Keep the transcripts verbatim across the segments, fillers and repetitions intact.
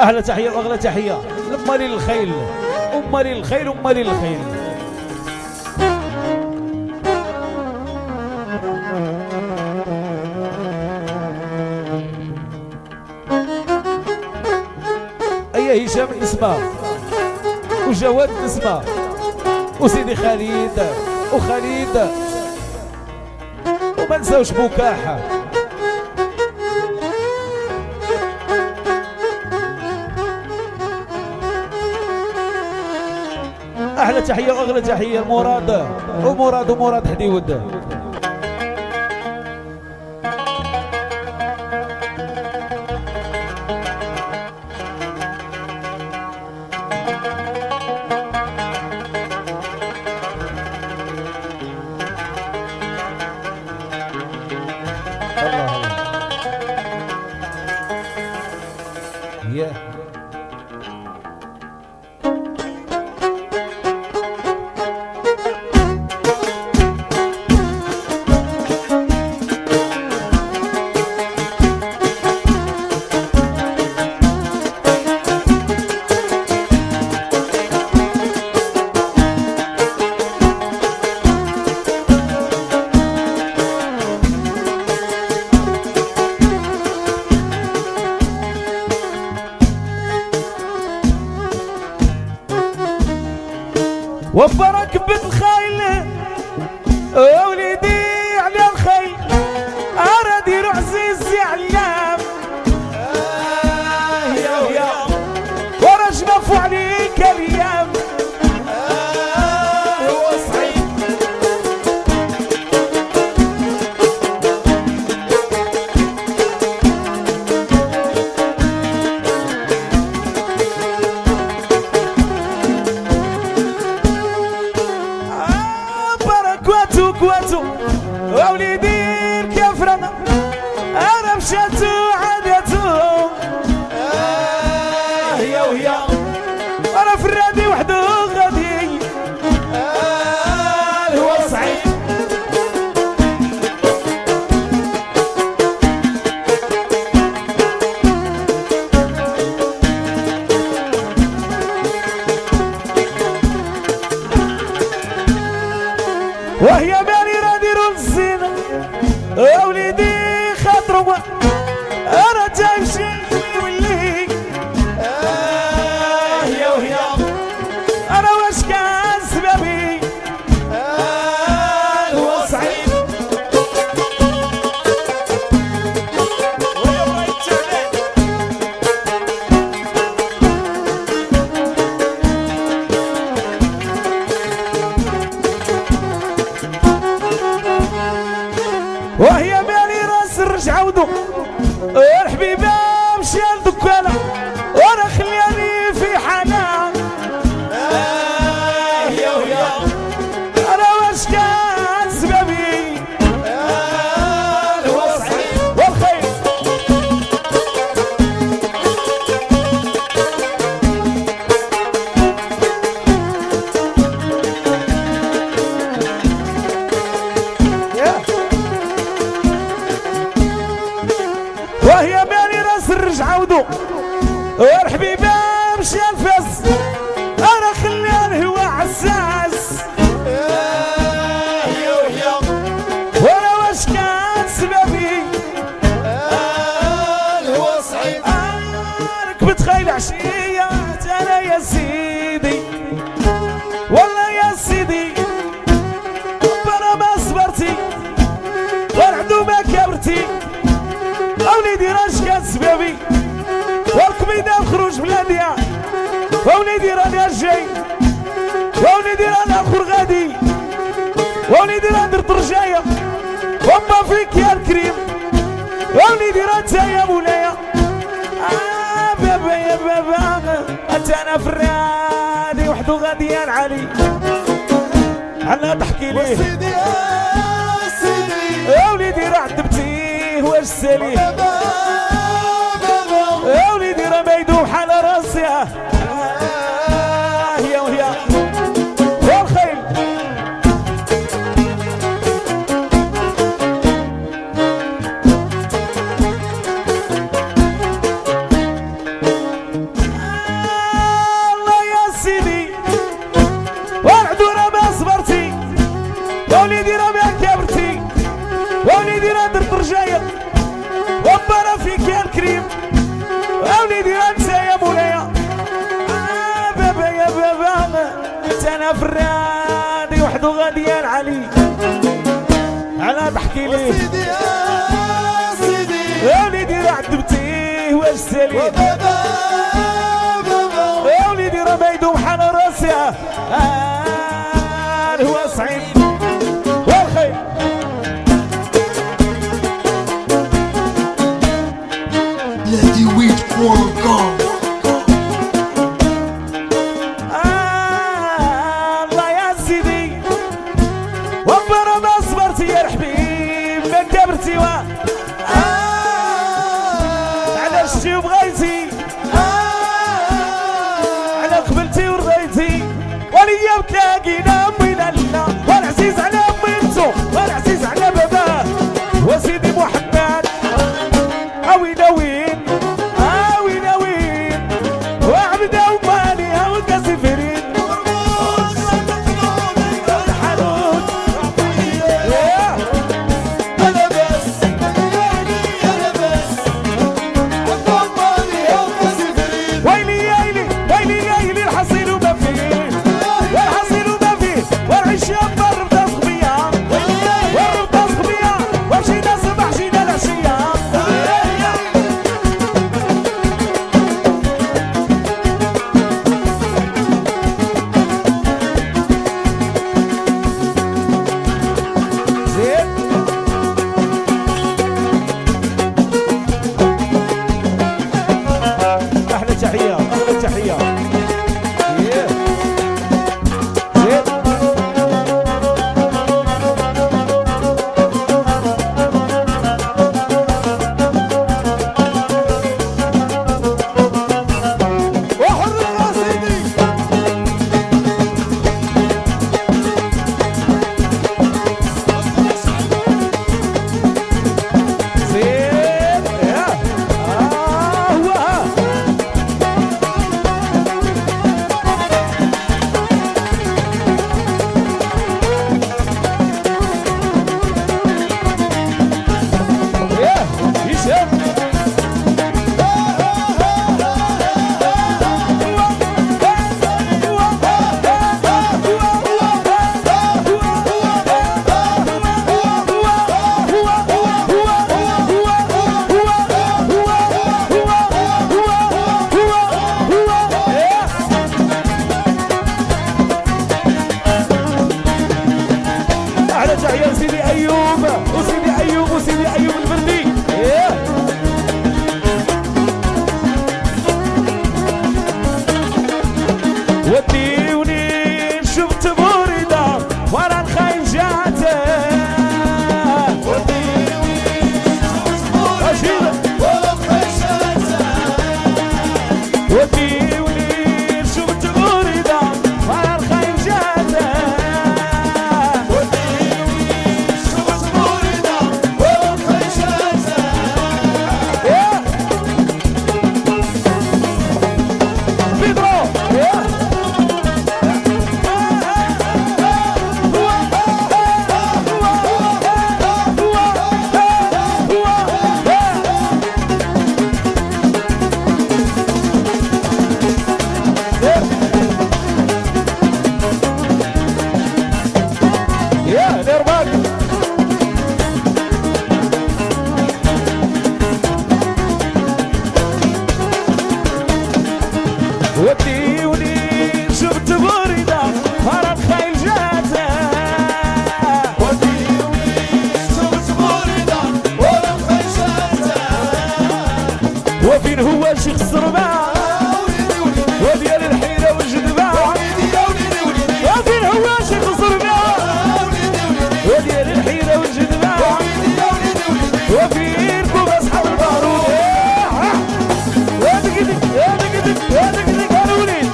احلى تحيه واغلى تحيه لمالي الخيل، امالي الخيل، امالي الخيل. ايا هشام نسمع، وجواد نسمع، وسيدي خالد وخالد، وما نساوش بكاحه. احلى تحيه واغلى تحيه لمراد ومراد ومراد حديود. الله yeah. وفرك بالخيل وليدي على الخيل، اراد يروح عزيزي علام آه يا ويا ورش نفو عليك الايام آه هو صعيب. كواتو كواتو ووليدي الكفرة انا مشاتو عادتو آه هي وهي انا في الرادي وحدو غادي آه هو صعيب. وهي بالي راه ديرو الزينة وليدي خاطرو انا تمشي يولي آه هي وهي انا واش كان سببي آه هو صعيب. وهي بالي راس رجع ودو الحبيبه مشى لدكانه وانا خلاني في حالها آه هي وهي انا واش كان سببي آه هو صعيب والخير. وهي بالي راس الرجعة ودو والحبيبة مشى الفاس انا خلي الهوا عساس آه هي وهي وانا واش كان سببي آه الهوا صعيب. انا ركبت خيل عشية انا يا سيدي والله يا سيدي انا ما صبرتي والعدو ما كبرتي وليدي راش كان سبابي والكميدة بخروج بلاديا وليدي راني جاي وليدي راني اخر غادي وليدي راني درت رجاية وما فيك يا الكريم وليدي راني يا مولايا آه بابا يا بابا انت انا في الرادي وحدو غادي يا العلي علا تحكي ليه سيدي يا سيدي وليدي راه عذبتيه واش ساليه يا وليدي راه ما يدوم حال راسي آه هي وهي والخيل. وباركي لي وسيدي يا سيدي يا وليدي راه عذبتيه واش سالي وبابا بابا يا وليدي راه ما يدوم حال راسي آه هو صعيب والخير الذي ويت فور الله يا سيدي وبرا ما صبرتي يا الحبيب ما كبرتي وا على شتي وبغيتي على قبلتي ورضيتي وليا وتلاقينا من الله والعزيز على بنتو والعزيز على باباه وسيدي محمد اوين اوين اوين اوين وعبد ومالي وقاسي فريد الحانوت انا بس انا بس عمالي وقاسي فريد ويلي يايلي ويلي يايلي الحصيل وما فيه والحصيل وما فيه والعشاء بالربطة صغبية والربطة صغبية ومشينا صباح جينا العشية زين احلى تحية احلى تحية إيه. زين وحر يا سيدي زين يا آه هو ها يا هشام أحلى تحية لسيدي أيوب وسيدي أيوب وسيدي أيوب البردي إيه. وديوني شفت مريضة ورا الخيل جاته وديوني شفت مريضة ورا الخيل جاته إيه. بيدرو إيه. يا الارباك وديوني شفت بريدة ورا الخيل جاته وفين هو شيخ الصربة وديال الحيرة والجذبة وفين هو شيخ الصربة وديال الحيرة والجذبة وفينكم أصحاب البارود يا دقيقة يا دقيقة يا دقيقة يا وليد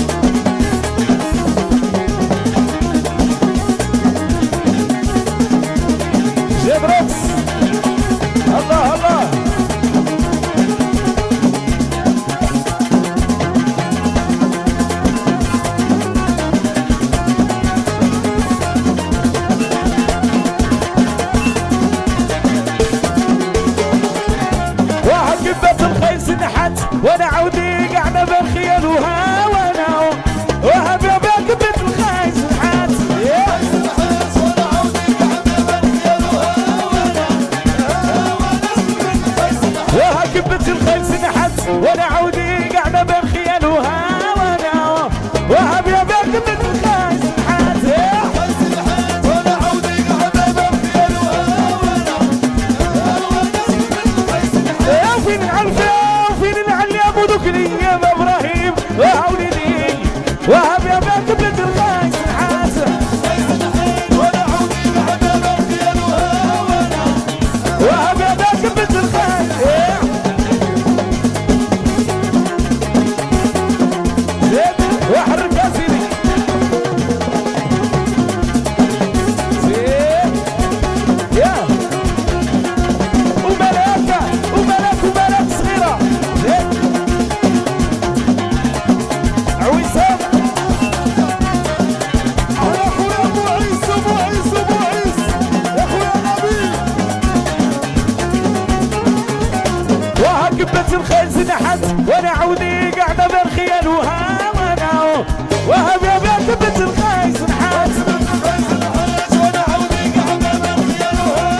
جاب رقص الله الله واحد كبة الخيس نحت وانا عودي قاعدة بالخيال وهاونا وهب يا كبة الخيس نحت كبت الخيل سنحت وانا عودي قاعده بالخيال وهاونا وهب يا بيا كبت الخيل سنحت وانا عودي قاعده بالخيال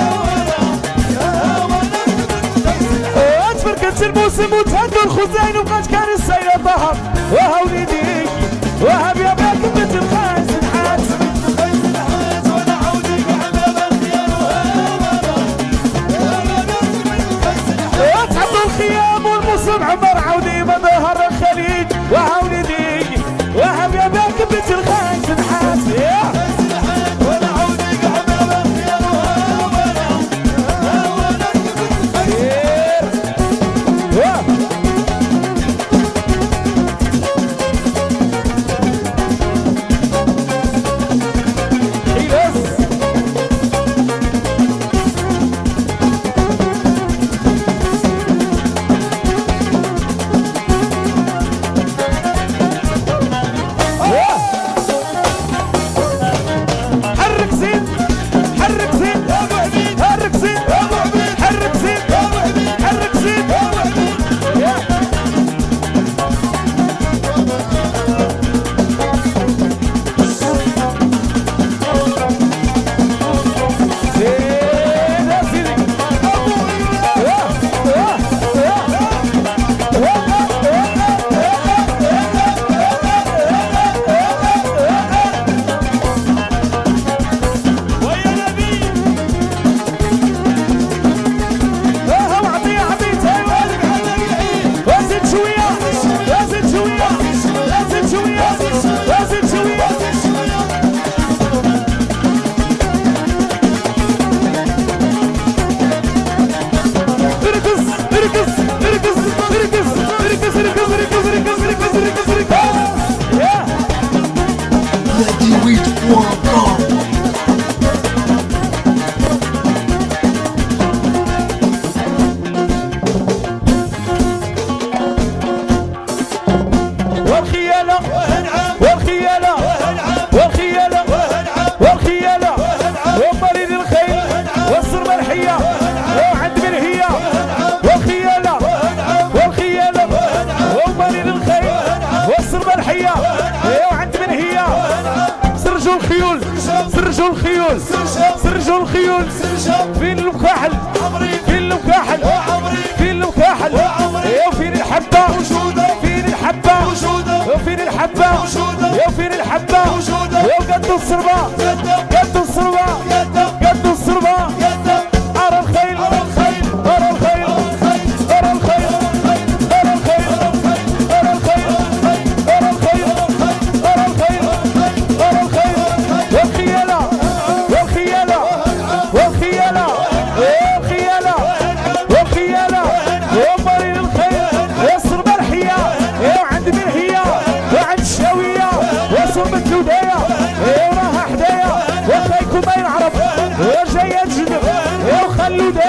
وهاونا تفرقت الموسم وتهدوا الخزين وقد كان السير ظهر وهوني ديك وهب يا بيا كبت الخيل سنحت وانا عودي قاعده بالخيال وهاونا تحطوا الخيام والموسم عمر عودي مظهر الخليج وهوني ديك وهب يا بيا كبت الخيل سنحت وانا عودي قاعده بالخيال وهاونا حرك زين حرك زين حرك زين حرك زين حرك زين زين يا سيدي Lady Weed point com. والخيالة والخيالة والخيالة والخيالة ومريض الخيل والصرمة الحية وعند من هي والخيالة والخيالة ومريض الخيل والصرمة الحية وعند من هي سرجوا الخيول سرجوا الخيول سرجوا الخيول فين المكاحل فين المكاحل فين المكاحل وفين الحبة فين الحبة وفين الحبة وفين الحبة وقدوا الصربة قدوا الصربة قدوا الصربة أرى الخيل أرى الخيل أرى الخيل أرى الخيل أرى الخيل أرى الخيل أرى الخيل أرى الخيل أرى الخيل والخيالة والخيالة والخيالة والخيالة والخيالة ومريض الخيل والصربة الحية وعند من هي وعند الشاوية وصربة الوداية وراها حدايا وخايكم ما ينعرف وجاية تجنب وخلوا